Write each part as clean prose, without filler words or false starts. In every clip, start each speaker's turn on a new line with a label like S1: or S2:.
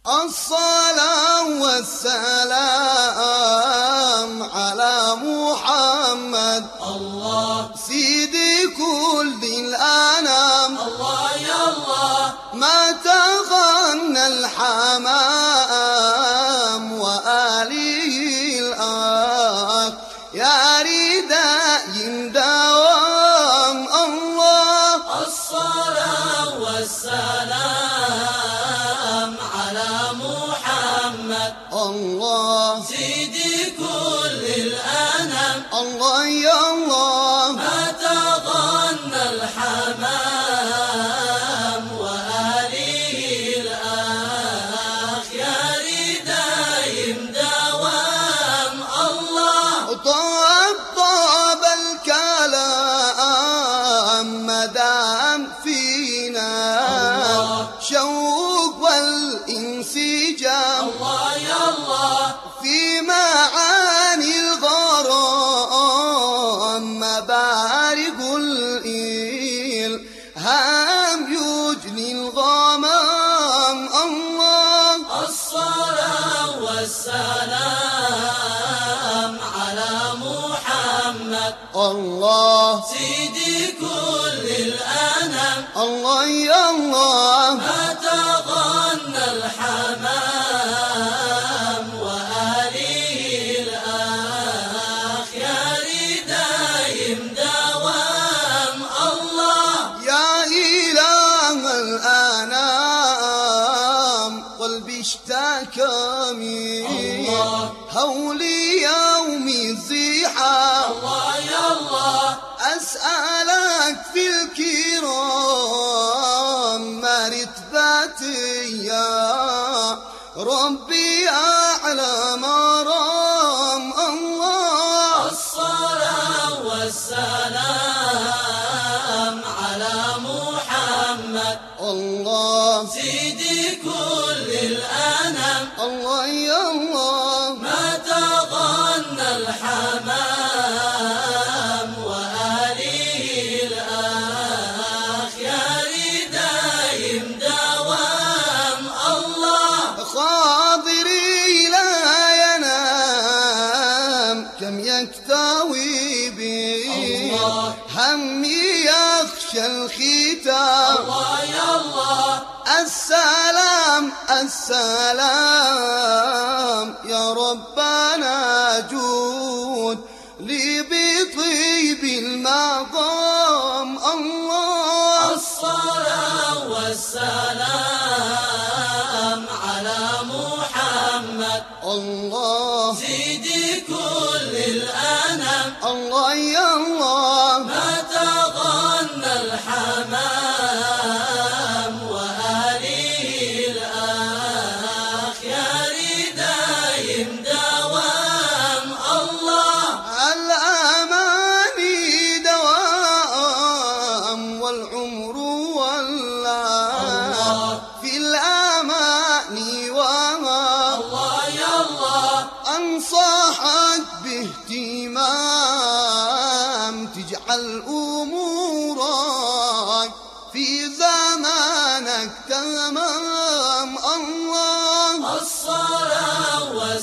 S1: الصلاة والسلام على محمد
S2: الله
S1: سيدي كل الأنام.
S2: الله يا الله
S1: ما تغنى الحمام وآله الآخ يا رداء دوام. الله
S2: الصلاة والسلام على محمد
S1: الله
S2: سيدي كل الأنام.
S1: الله يا الله
S2: ما تغنى الحمام وآله الآخ يا ردايم دوام. الله
S1: طاب الكلام مدام فينا شوق والانسجام.
S2: الله يا الله
S1: في معاني الغرام مبارق الإلهام يجني الغمام. الله
S2: الصلاة والسلام على محمد
S1: الله
S2: سيدي كل الأنام.
S1: الله يا الله
S2: ما تغنى الحمام وآله الآخ يا ردايم دوام. الله
S1: يا إله الأنام قلبي اشتكى من هولي يوم الزحام.
S2: الله يا الله
S1: أسألك في الكرام ما رتبتي يا ربي أعلى مرام. الله
S2: الصلاة والسلام على محمد
S1: الله
S2: سيدي كل الأنام.
S1: الله يا الله
S2: ما تغنى الحمام وآله الآخ يا ردايم دوام. الله
S1: خاضري لا ينام كم يكتوي بي همي يخشى الختام.
S2: الله يا الله
S1: السلام السلام يا ربنا جود لي بطيب المقام. الله
S2: الصلاة والسلام على محمد
S1: الله
S2: سيدي كل الأنام.
S1: الله يا الله
S2: ما تغنى الحمام وآله الآخ يا ردايم دوام. الله
S1: الأماني دوام والعمر والله في الأماني
S2: الله يا الله
S1: أنصحك باهتمام تجعل أمورك في زمانك تمام. الله
S2: الصلاة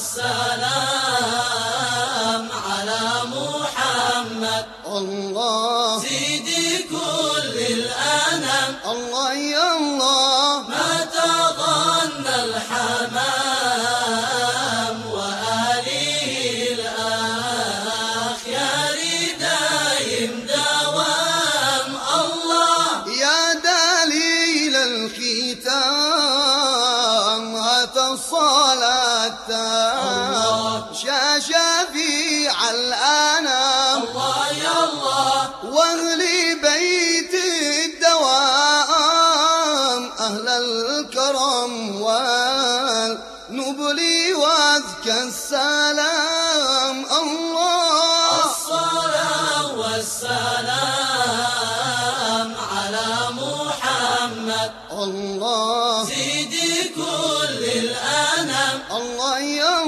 S2: والسلام على محمد
S1: الله
S2: سيدي كل الأنام.
S1: الله يا الله
S2: ما تغنى الحمام وآله الآخ يا ردايم دوام. الله
S1: يا دليل الختام هات الصلاة شفيع الأنام.
S2: الله يا الله
S1: واهل بيت الدوام أهل الكرم والنبل وأزكى السلام. الله
S2: الصلاة والسلام على محمد
S1: الله
S2: سيدي كل الأنام.
S1: الله يا